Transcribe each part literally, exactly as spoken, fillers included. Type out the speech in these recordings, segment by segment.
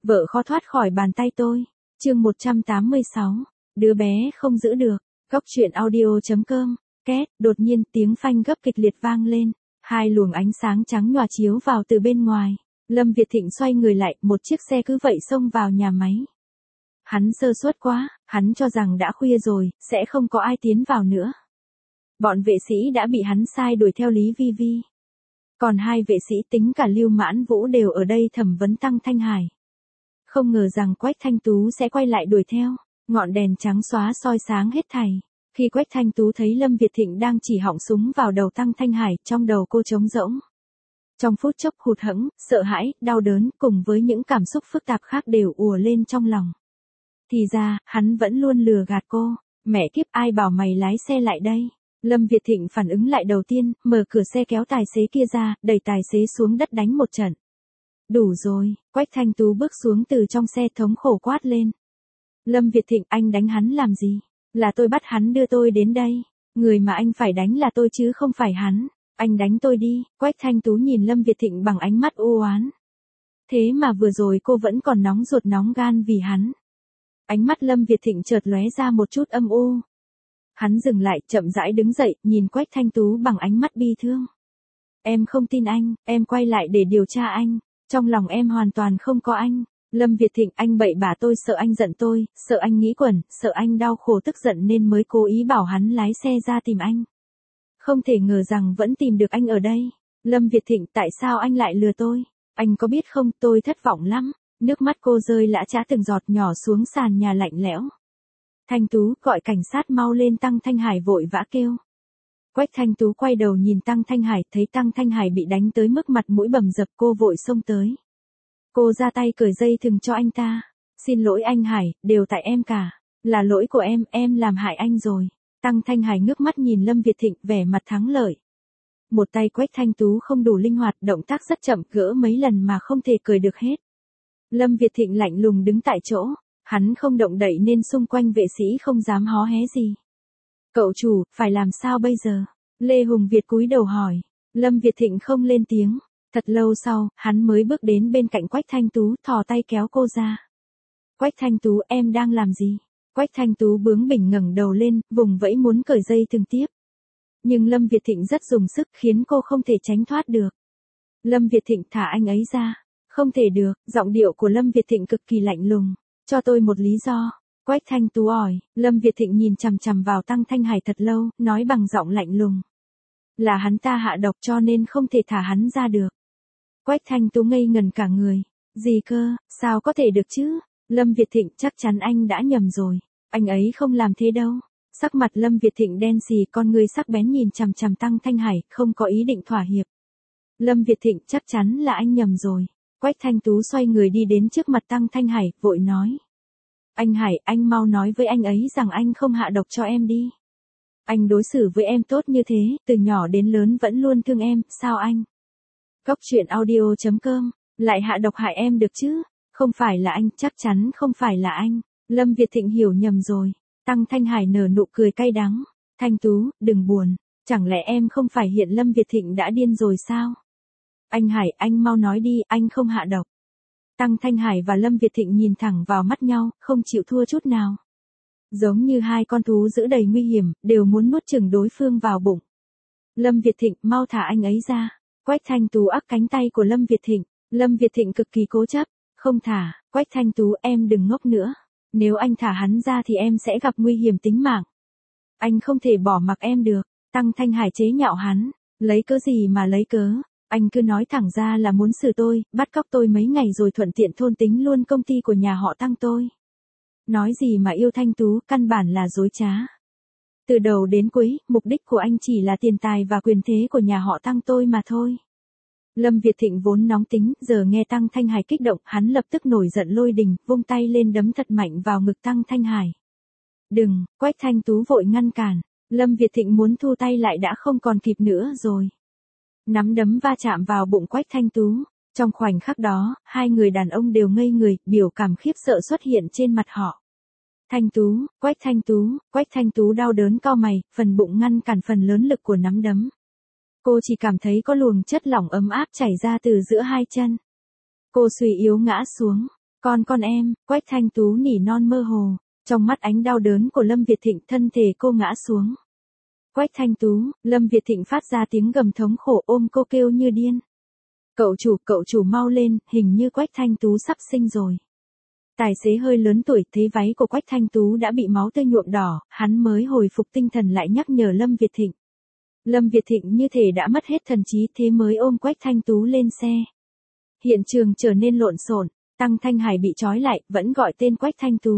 Vợ khó thoát khỏi bàn tay tôi. Chương một trăm tám mươi sáu. Đứa bé không giữ được. Góc truyện audio.com. Két, đột nhiên tiếng phanh gấp kịch liệt vang lên. Hai luồng ánh sáng trắng nhòa chiếu vào từ bên ngoài. Lâm Việt Thịnh xoay người lại, một chiếc xe cứ vậy xông vào nhà máy. Hắn sơ suất quá, hắn cho rằng đã khuya rồi, sẽ không có ai tiến vào nữa. Bọn vệ sĩ đã bị hắn sai đuổi theo Lý Vi Vi. Còn hai vệ sĩ tính cả Lưu Mãn Vũ đều ở đây thẩm vấn Tăng Thanh Hải. Không ngờ rằng Quách Thanh Tú sẽ quay lại đuổi theo, ngọn đèn trắng xóa soi sáng hết thảy. Khi Quách Thanh Tú thấy Lâm Việt Thịnh đang chỉ họng súng vào đầu Tăng Thanh Hải, trong đầu cô trống rỗng. Trong phút chốc hụt hẫng, sợ hãi, đau đớn cùng với những cảm xúc phức tạp khác đều ùa lên trong lòng. Thì ra, hắn vẫn luôn lừa gạt cô. Mẹ kiếp, ai bảo mày lái xe lại đây? Lâm Việt Thịnh phản ứng lại đầu tiên, mở cửa xe kéo tài xế kia ra, đẩy tài xế xuống đất đánh một trận. Đủ rồi, Quách Thanh Tú bước xuống từ trong xe thống khổ quát lên. Lâm Việt Thịnh, anh đánh hắn làm gì? Là tôi bắt hắn đưa tôi đến đây. Người mà anh phải đánh là tôi chứ không phải hắn. Anh đánh tôi đi. Quách Thanh Tú nhìn Lâm Việt Thịnh bằng ánh mắt u oán. Thế mà vừa rồi cô vẫn còn nóng ruột nóng gan vì hắn. Ánh mắt Lâm Việt Thịnh chợt lóe ra một chút âm u. Hắn dừng lại, chậm rãi đứng dậy, nhìn Quách Thanh Tú bằng ánh mắt bi thương. Em không tin anh, em quay lại để điều tra anh. Trong lòng em hoàn toàn không có anh. Lâm Việt Thịnh, anh bậy bạ, tôi sợ anh giận tôi, sợ anh nghĩ quẩn, sợ anh đau khổ tức giận nên mới cố ý bảo hắn lái xe ra tìm anh. Không thể ngờ rằng vẫn tìm được anh ở đây. Lâm Việt Thịnh, tại sao anh lại lừa tôi? Anh có biết không, tôi thất vọng lắm. Nước mắt cô rơi lã chã từng giọt nhỏ xuống sàn nhà lạnh lẽo. Thanh Tú, gọi cảnh sát mau lên. Tăng Thanh Hải vội vã kêu. Quách Thanh Tú quay đầu nhìn Tăng Thanh Hải, thấy Tăng Thanh Hải bị đánh tới mức mặt mũi bầm dập, cô vội xông tới. Cô ra tay cởi dây thừng cho anh ta. Xin lỗi anh Hải, đều tại em cả. Là lỗi của em, em làm hại anh rồi. Tăng Thanh Hải ngước mắt nhìn Lâm Việt Thịnh, vẻ mặt thắng lợi. Một tay Quách Thanh Tú không đủ linh hoạt, động tác rất chậm, gỡ mấy lần mà không thể cởi được hết. Lâm Việt Thịnh lạnh lùng đứng tại chỗ. Hắn không động đậy nên xung quanh vệ sĩ không dám hó hé gì. Cậu chủ, phải làm sao bây giờ? Lê Hùng Việt cúi đầu hỏi. Lâm Việt Thịnh không lên tiếng. Thật lâu sau, hắn mới bước đến bên cạnh Quách Thanh Tú, thò tay kéo cô ra. Quách Thanh Tú, em đang làm gì? Quách Thanh Tú bướng bỉnh ngẩng đầu lên, vùng vẫy muốn cởi dây thừng tiếp. Nhưng Lâm Việt Thịnh rất dùng sức khiến cô không thể tránh thoát được. Lâm Việt Thịnh, thả anh ấy ra. Không thể được, giọng điệu của Lâm Việt Thịnh cực kỳ lạnh lùng. Cho tôi một lý do. Quách Thanh Tú hỏi. Lâm Việt Thịnh nhìn chằm chằm vào Tăng Thanh Hải thật lâu, nói bằng giọng lạnh lùng. Là hắn ta hạ độc cho nên không thể thả hắn ra được. Quách Thanh Tú ngây ngần cả người. Gì cơ, sao có thể được chứ? Lâm Việt Thịnh, chắc chắn anh đã nhầm rồi. Anh ấy không làm thế đâu. Sắc mặt Lâm Việt Thịnh đen xì, con người sắc bén nhìn chằm chằm Tăng Thanh Hải, không có ý định thỏa hiệp. Lâm Việt Thịnh, chắc chắn là anh nhầm rồi. Quách Thanh Tú xoay người đi đến trước mặt Tăng Thanh Hải, vội nói. Anh Hải, anh mau nói với anh ấy rằng anh không hạ độc cho em đi. Anh đối xử với em tốt như thế, từ nhỏ đến lớn vẫn luôn thương em, sao anh? Góc truyện audio.com, lại hạ độc hại em được chứ? Không phải là anh, chắc chắn không phải là anh. Lâm Việt Thịnh hiểu nhầm rồi. Tăng Thanh Hải nở nụ cười cay đắng. Thanh Tú, đừng buồn. Chẳng lẽ em không phải hiện Lâm Việt Thịnh đã điên rồi sao? Anh Hải, anh mau nói đi, anh không hạ độc. Tăng Thanh Hải và Lâm Việt Thịnh nhìn thẳng vào mắt nhau, không chịu thua chút nào. Giống như hai con thú dữ đầy nguy hiểm, đều muốn nuốt chửng đối phương vào bụng. Lâm Việt Thịnh, mau thả anh ấy ra. Quách Thanh Tú ắc cánh tay của Lâm Việt Thịnh. Lâm Việt Thịnh cực kỳ cố chấp. Không thả. Quách Thanh Tú, em đừng ngốc nữa. Nếu anh thả hắn ra thì em sẽ gặp nguy hiểm tính mạng. Anh không thể bỏ mặc em được. Tăng Thanh Hải chế nhạo hắn. Lấy cớ gì mà lấy cớ? Anh cứ nói thẳng ra là muốn xử tôi, bắt cóc tôi mấy ngày rồi thuận tiện thôn tính luôn công ty của nhà họ Tăng tôi. Nói gì mà yêu Thanh Tú, căn bản là dối trá. Từ đầu đến cuối, mục đích của anh chỉ là tiền tài và quyền thế của nhà họ Tăng tôi mà thôi. Lâm Việt Thịnh vốn nóng tính, giờ nghe Tăng Thanh Hải kích động, hắn lập tức nổi giận lôi đình, vung tay lên đấm thật mạnh vào ngực Tăng Thanh Hải. Đừng, Quách Thanh Tú vội ngăn cản. Lâm Việt Thịnh muốn thu tay lại đã không còn kịp nữa rồi. Nắm đấm va chạm vào bụng Quách Thanh Tú. Trong khoảnh khắc đó, hai người đàn ông đều ngây người, biểu cảm khiếp sợ xuất hiện trên mặt họ. Thanh Tú, Quách Thanh Tú, Quách Thanh Tú đau đớn cau mày, phần bụng ngăn cản phần lớn lực của nắm đấm. Cô chỉ cảm thấy có luồng chất lỏng ấm áp chảy ra từ giữa hai chân. Cô suy yếu ngã xuống. Con con em, Quách Thanh Tú nỉ non mơ hồ, trong mắt ánh đau đớn của Lâm Việt Thịnh thân thể cô ngã xuống. Quách Thanh Tú, Lâm Việt Thịnh phát ra tiếng gầm thống khổ ôm cô kêu như điên. Cậu chủ, cậu chủ mau lên, hình như Quách Thanh Tú sắp sinh rồi. Tài xế hơi lớn tuổi thấy váy của Quách Thanh Tú đã bị máu tươi nhuộm đỏ, hắn mới hồi phục tinh thần lại nhắc nhở Lâm Việt Thịnh. Lâm Việt Thịnh như thể đã mất hết thần trí thế mới ôm Quách Thanh Tú lên xe. Hiện trường trở nên lộn xộn, Tăng Thanh Hải bị trói lại, vẫn gọi tên Quách Thanh Tú.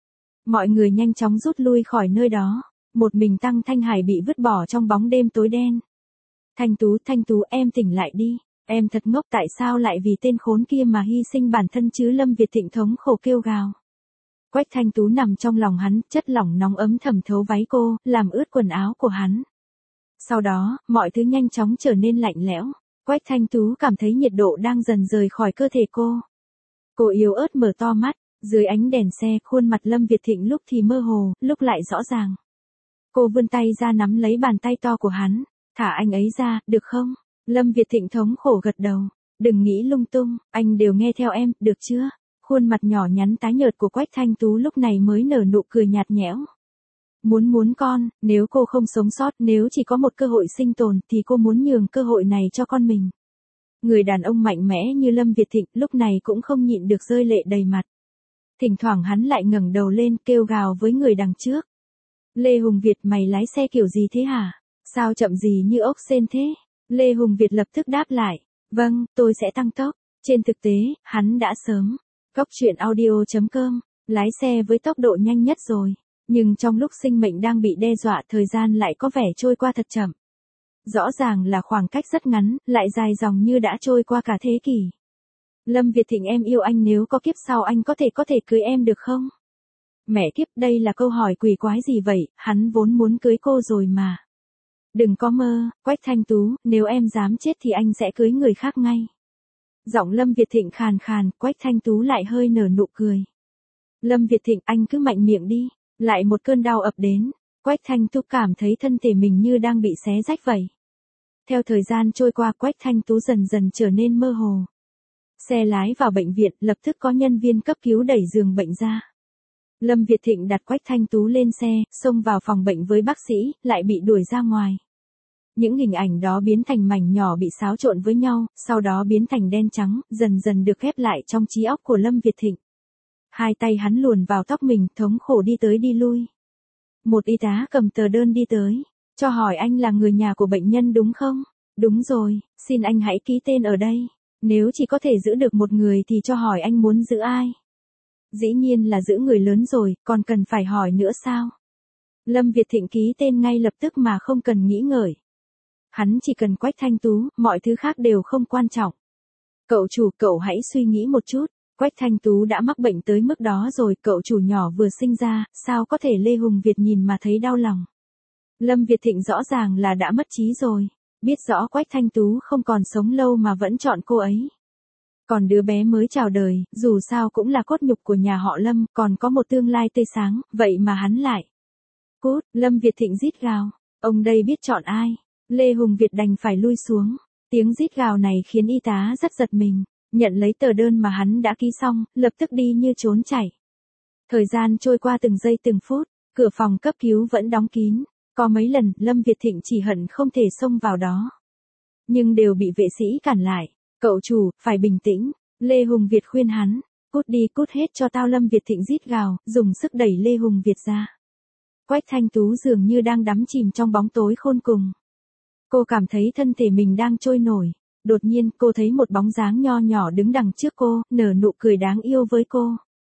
Mọi người nhanh chóng rút lui khỏi nơi đó, một mình Tăng Thanh Hải bị vứt bỏ trong bóng đêm tối đen. Thanh Tú, Thanh Tú em tỉnh lại đi, em thật ngốc tại sao lại vì tên khốn kia mà hy sinh bản thân chứ Lâm Việt Thịnh thống khổ kêu gào. Quách Thanh Tú nằm trong lòng hắn, chất lỏng nóng ấm thẩm thấu váy cô, làm ướt quần áo của hắn. Sau đó, mọi thứ nhanh chóng trở nên lạnh lẽo. Quách Thanh Tú cảm thấy nhiệt độ đang dần rời khỏi cơ thể cô. Cô yếu ớt mở to mắt, dưới ánh đèn xe, khuôn mặt Lâm Việt Thịnh lúc thì mơ hồ, lúc lại rõ ràng. Cô vươn tay ra nắm lấy bàn tay to của hắn, thả anh ấy ra, được không? Lâm Việt Thịnh thống khổ gật đầu, đừng nghĩ lung tung, anh đều nghe theo em, được chưa? Khuôn mặt nhỏ nhắn tái nhợt của Quách Thanh Tú lúc này mới nở nụ cười nhạt nhẽo. Muốn muốn con, nếu cô không sống sót, nếu chỉ có một cơ hội sinh tồn thì cô muốn nhường cơ hội này cho con mình. Người đàn ông mạnh mẽ như Lâm Việt Thịnh lúc này cũng không nhịn được rơi lệ đầy mặt. Thỉnh thoảng hắn lại ngẩng đầu lên kêu gào với người đằng trước. Lê Hùng Việt mày lái xe kiểu gì thế hả? Sao chậm gì như ốc sên thế? Lê Hùng Việt lập tức đáp lại. Vâng, tôi sẽ tăng tốc. Trên thực tế, hắn đã sớm. Góc truyện audio chấm com, lái xe với tốc độ nhanh nhất rồi. Nhưng trong lúc sinh mệnh đang bị đe dọa thời gian lại có vẻ trôi qua thật chậm. Rõ ràng là khoảng cách rất ngắn, lại dài dòng như đã trôi qua cả thế kỷ. Lâm Việt Thịnh em yêu anh nếu có kiếp sau anh có thể có thể cưới em được không? Mẹ kiếp đây là câu hỏi quỷ quái gì vậy, hắn vốn muốn cưới cô rồi mà. Đừng có mơ, Quách Thanh Tú, nếu em dám chết thì anh sẽ cưới người khác ngay. Giọng Lâm Việt Thịnh khàn khàn, Quách Thanh Tú lại hơi nở nụ cười. Lâm Việt Thịnh anh cứ mạnh miệng đi, lại một cơn đau ập đến. Quách Thanh Tú cảm thấy thân thể mình như đang bị xé rách vậy. Theo thời gian trôi qua Quách Thanh Tú dần dần trở nên mơ hồ. Xe lái vào bệnh viện, lập tức có nhân viên cấp cứu đẩy giường bệnh ra. Lâm Việt Thịnh đặt Quách Thanh Tú lên xe, xông vào phòng bệnh với bác sĩ, lại bị đuổi ra ngoài. Những hình ảnh đó biến thành mảnh nhỏ bị xáo trộn với nhau, sau đó biến thành đen trắng, dần dần được ghép lại trong trí óc của Lâm Việt Thịnh. Hai tay hắn luồn vào tóc mình, thống khổ đi tới đi lui. Một y tá cầm tờ đơn đi tới, cho hỏi anh là người nhà của bệnh nhân đúng không? Đúng rồi, xin anh hãy ký tên ở đây. Nếu chỉ có thể giữ được một người thì cho hỏi anh muốn giữ ai? Dĩ nhiên là giữ người lớn rồi, còn cần phải hỏi nữa sao? Lâm Việt Thịnh ký tên ngay lập tức mà không cần nghĩ ngợi. Hắn chỉ cần Quách Thanh Tú, mọi thứ khác đều không quan trọng. Cậu chủ, cậu hãy suy nghĩ một chút. Quách Thanh Tú đã mắc bệnh tới mức đó rồi, cậu chủ nhỏ vừa sinh ra, sao có thể Lê Hùng Việt nhìn mà thấy đau lòng. Lâm Việt Thịnh rõ ràng là đã mất trí rồi, biết rõ Quách Thanh Tú không còn sống lâu mà vẫn chọn cô ấy. Còn đứa bé mới chào đời, dù sao cũng là cốt nhục của nhà họ Lâm, còn có một tương lai tươi sáng, vậy mà hắn lại. Cút, Lâm Việt Thịnh rít gào, ông đây biết chọn ai. Lê Hùng Việt đành phải lui xuống, tiếng rít gào này khiến y tá rất giật mình. Nhận lấy tờ đơn mà hắn đã ký xong, lập tức đi như trốn chạy. Thời gian trôi qua từng giây từng phút, cửa phòng cấp cứu vẫn đóng kín. Có mấy lần, Lâm Việt Thịnh chỉ hận không thể xông vào đó. Nhưng đều bị vệ sĩ cản lại. Cậu chủ, phải bình tĩnh. Lê Hùng Việt khuyên hắn. Cút đi, cút hết cho tao. Lâm Việt Thịnh rít gào, dùng sức đẩy Lê Hùng Việt ra. Quách Thanh Tú dường như đang đắm chìm trong bóng tối khôn cùng. Cô cảm thấy thân thể mình đang trôi nổi. Đột nhiên, cô thấy một bóng dáng nho nhỏ đứng đằng trước cô, nở nụ cười đáng yêu với cô.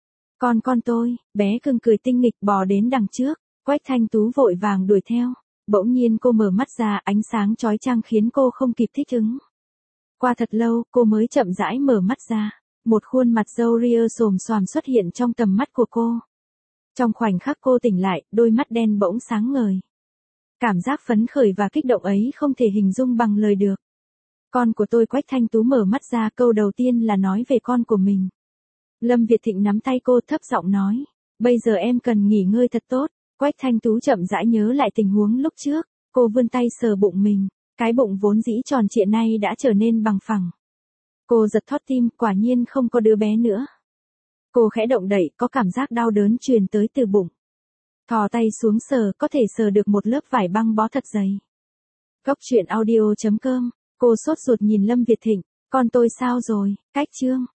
Con con tôi, bé cưng cười tinh nghịch bò đến đằng trước. Quách Thanh Tú vội vàng đuổi theo. Bỗng nhiên cô mở mắt ra, ánh sáng chói chang khiến cô không kịp thích ứng. Qua thật lâu, cô mới chậm rãi mở mắt ra. Một khuôn mặt râu ria xồm xoàm xuất hiện trong tầm mắt của cô. Trong khoảnh khắc cô tỉnh lại, đôi mắt đen bỗng sáng ngời. Cảm giác phấn khởi và kích động ấy không thể hình dung bằng lời được. Con của tôi. Quách Thanh Tú mở mắt ra, câu đầu tiên là nói về con của mình. Lâm Việt Thịnh nắm tay cô thấp giọng nói. Bây giờ em cần nghỉ ngơi thật tốt. Quách Thanh Tú chậm rãi nhớ lại tình huống lúc trước. Cô vươn tay sờ bụng mình. Cái bụng vốn dĩ tròn trịa nay đã trở nên bằng phẳng. Cô giật thót tim, quả nhiên không có đứa bé nữa. Cô khẽ động đậy, có cảm giác đau đớn truyền tới từ bụng. Thò tay xuống sờ, có thể sờ được một lớp vải băng bó thật dày. Cốc truyện audio chấm com. Cô sốt ruột nhìn Lâm Việt Thịnh. Con tôi sao rồi, cách chương.